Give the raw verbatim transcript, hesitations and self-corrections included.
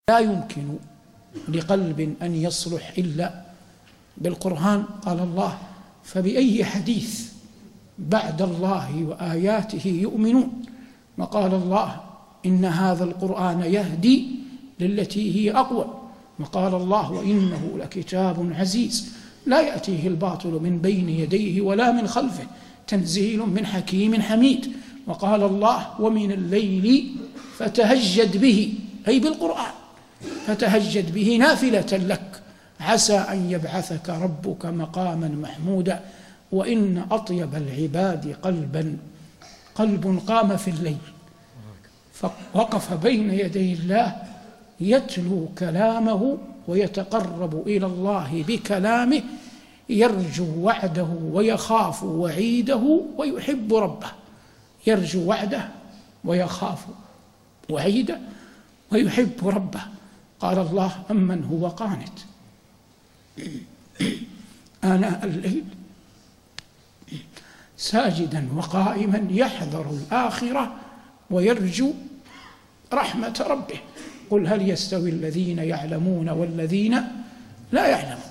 لا يمكن لقلب أن يصلح إلا بالقرآن. قال الله: فبأي حديث بعد الله وآياته يؤمنون. وقال الله: إن هذا القرآن يهدي للتي هي أقوى. وقال الله: وإنه لكتاب عزيز لا يأتيه الباطل من بين يديه ولا من خلفه تنزيل من حكيم حميد. وقال الله: ومن الليل فتهجد به، أي بالقرآن، فتهجد به نافلة لك عسى أن يبعثك ربك مقاما محمودا. وإن أطيب العباد قلبا قلب قام في الليل فوقف بين يدي الله يتلو كلامه ويتقرب إلى الله بكلامه، يرجو وعده ويخاف وعيده ويحب ربه. يرجو وعده ويخاف وعيده ويحب ربه. قال الله: أمن هو قانت آناء الليل ساجدا وقائما يحذر الآخرة ويرجو رحمة ربه. قل هل يستوي الذين يعلمون والذين لا يعلمون.